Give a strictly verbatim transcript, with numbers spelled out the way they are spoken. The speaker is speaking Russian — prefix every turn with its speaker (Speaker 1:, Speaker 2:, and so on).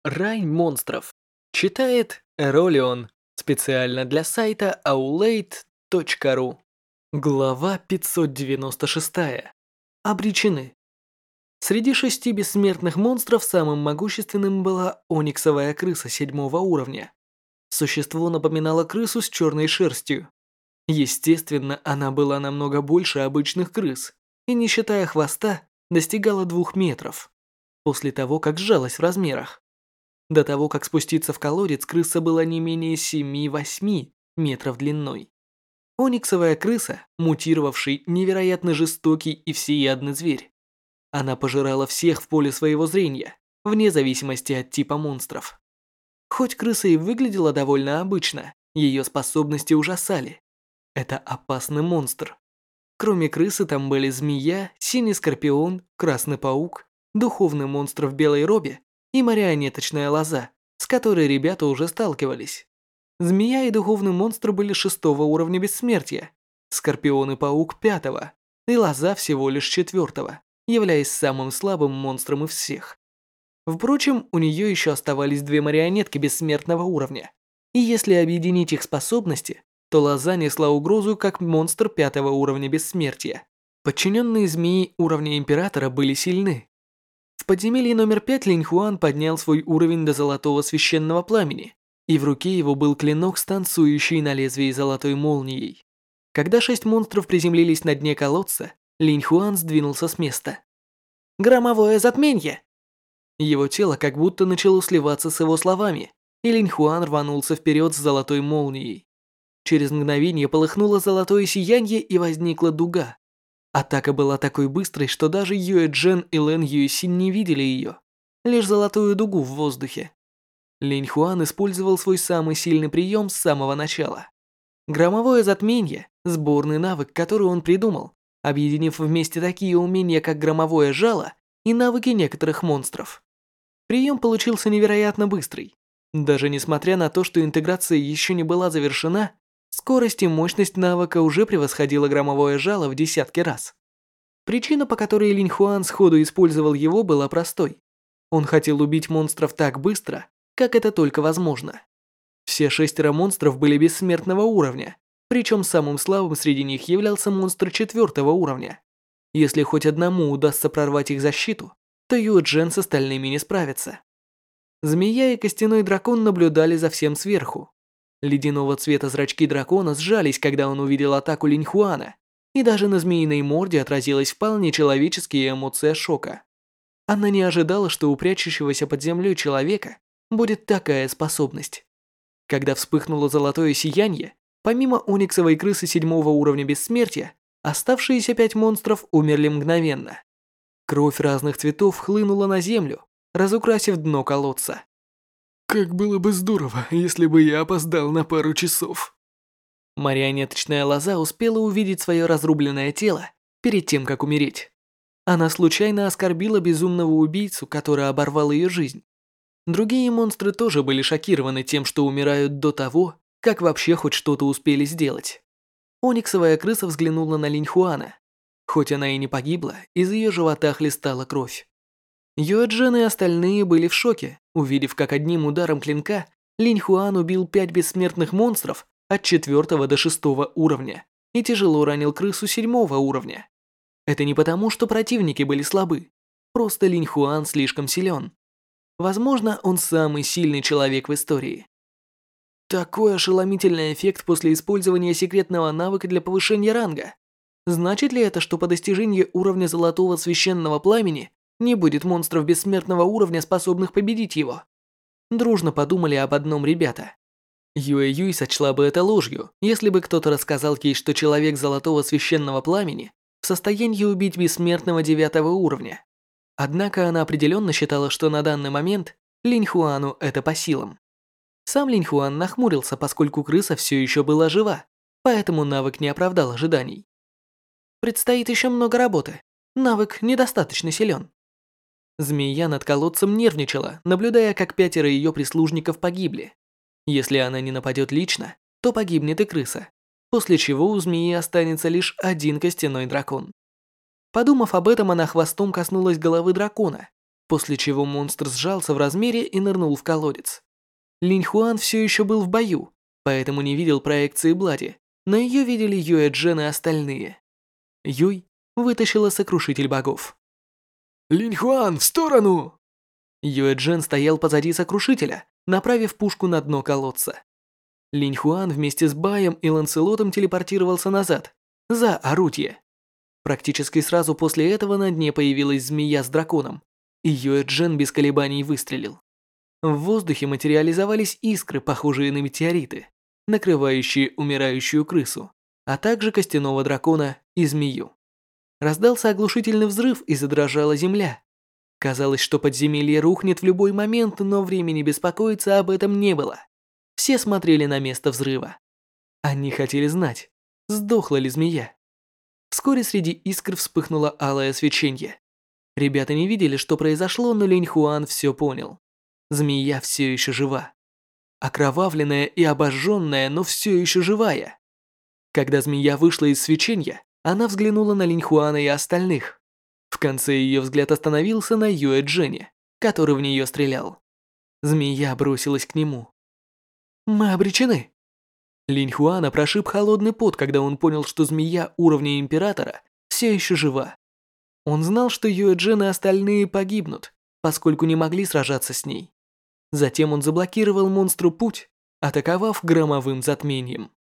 Speaker 1: Рай монстров. Читает Эролион. Специально для сайта aulade точка ру. Глава пятьсот девяносто шесть. Обречены. Среди шести бессмертных монстров самым могущественным была ониксовая крыса седьмого уровня. Существо напоминало крысу с черной шерстью. Естественно, она была намного больше обычных крыс и, не считая хвоста, достигала двух метров. После того, как сжалась в размерах. До того, как спуститься в колодец, крыса была не менее семи-восьми метров длиной. Ониксовая крыса, мутировавший, невероятно жестокий и всеядный зверь. Она пожирала всех в поле своего зрения, вне зависимости от типа монстров. Хоть крыса и выглядела довольно обычно, ее способности ужасали. Это опасный монстр. Кроме крысы там были змея, синий скорпион, красный паук, духовный монстр в белой робе и марионеточная лоза, с которой ребята уже сталкивались. Змея и духовный монстр были шестого уровня бессмертия, скорпион и паук пятого, и лоза всего лишь четвертого, являясь самым слабым монстром из всех. Впрочем, у нее еще оставались две марионетки бессмертного уровня, и если объединить их способности, то лоза несла угрозу как монстр пятого уровня бессмертия. Подчиненные змеи уровня императора были сильны. В подземелье номер пять Линь Хуан поднял свой уровень до золотого священного пламени, и в руке его был клинок, станцующий на лезвии золотой молнией. Когда шесть монстров приземлились на дне колодца, Линь Хуан сдвинулся с места. «Громовое затменье!» Его тело как будто начало сливаться с его словами, и Линь Хуан рванулся вперед с золотой молнией. Через мгновение полыхнуло золотое сияние и возникла дуга. Атака была такой быстрой, что даже Юэ Джен и Лэн Юэсинь не видели ее, лишь золотую дугу в воздухе. Линь Хуан использовал свой самый сильный прием с самого начала. Громовое затменье – сборный навык, который он придумал, объединив вместе такие умения, как громовое жало и навыки некоторых монстров. Прием получился невероятно быстрый. Даже несмотря на то, что интеграция еще не была завершена, скорость и мощность навыка уже превосходила громовое жало в десятки раз. Причина, по которой Линь Хуан сходу использовал его, была простой. Он хотел убить монстров так быстро, как это только возможно. Все шестеро монстров были бессмертного уровня, причем самым слабым среди них являлся монстр четвертого уровня. Если хоть одному удастся прорвать их защиту, то Юэ Джен с остальными не справится. Змея и костяной дракон наблюдали за всем сверху. Ледяного цвета зрачки дракона сжались, когда он увидел атаку Линь Хуана, и даже на змеиной морде отразилась вполне человеческие эмоции шока. Она не ожидала, что у прячущегося под землей человека будет такая способность. Когда вспыхнуло золотое сияние, помимо ониксовой крысы седьмого уровня бессмертия, оставшиеся пять монстров умерли мгновенно. Кровь разных цветов хлынула на землю, разукрасив дно колодца.
Speaker 2: Как было бы здорово, если бы я опоздал на пару часов.
Speaker 1: Марионеточная лоза успела увидеть свое разрубленное тело перед тем, как умереть. Она случайно оскорбила безумного убийцу, который оборвал ее жизнь. Другие монстры тоже были шокированы тем, что умирают до того, как вообще хоть что-то успели сделать. Ониксовая крыса взглянула на Линь Хуана. Хоть она и не погибла, из ее живота хлестала кровь. Юэ Джен и остальные были в шоке, увидев, как одним ударом клинка Линь Хуан убил пять бессмертных монстров от четвертого до шестого уровня и тяжело ранил крысу седьмого уровня. Это не потому, что противники были слабы, просто Линь Хуан слишком силен. Возможно, он самый сильный человек в истории. Такой ошеломительный эффект после использования секретного навыка для повышения ранга. Значит ли это, что по достижении уровня золотого священного пламени не будет монстров бессмертного уровня, способных победить его? Дружно подумали об одном ребята. Юэ Юй сочла бы это ложью, если бы кто-то рассказал ей, что человек золотого священного пламени в состоянии убить бессмертного девятого уровня. Однако она определенно считала, что на данный момент Линь Хуану это по силам. Сам Линь Хуан нахмурился, поскольку крыса все еще была жива, поэтому навык не оправдал ожиданий. Предстоит еще много работы. Навык недостаточно силен. Змея над колодцем нервничала, наблюдая, как пятеро ее прислужников погибли. Если она не нападет лично, то погибнет и крыса, после чего у змеи останется лишь один костяной дракон. Подумав об этом, она хвостом коснулась головы дракона, после чего монстр сжался в размере и нырнул в колодец. Линь Хуан все еще был в бою, поэтому не видел проекции Блади, но ее видели Юэ Джен и остальные. Юй вытащила сокрушитель богов.
Speaker 2: Линь Хуан, в сторону!
Speaker 1: Юэ Джен стоял позади сокрушителя, направив пушку на дно колодца. Линь Хуан вместе с Баем и Ланселотом телепортировался назад, за орудие. Практически сразу после этого на дне появилась змея с драконом, и Юэ Джен без колебаний выстрелил. В воздухе материализовались искры, похожие на метеориты, накрывающие умирающую крысу, а также костяного дракона и змею. Раздался оглушительный взрыв и задрожала земля. Казалось, что подземелье рухнет в любой момент, но времени беспокоиться об этом не было. Все смотрели на место взрыва. Они хотели знать, сдохла ли змея. Вскоре среди искр вспыхнуло алое свечение. Ребята не видели, что произошло, но Линь Хуан все понял. Змея все еще жива. Окровавленная и обожженная, но все еще живая. Когда змея вышла из свечения, она взглянула на Линь Хуана и остальных. В конце ее взгляд остановился на Юэ Джене, который в нее стрелял. Змея бросилась к нему. «Мы обречены!» Линь Хуана прошиб холодный пот, когда он понял, что змея уровня Императора все еще жива. Он знал, что Юэ Джен и остальные погибнут, поскольку не могли сражаться с ней. Затем он заблокировал монстру путь, атаковав громовым затмением.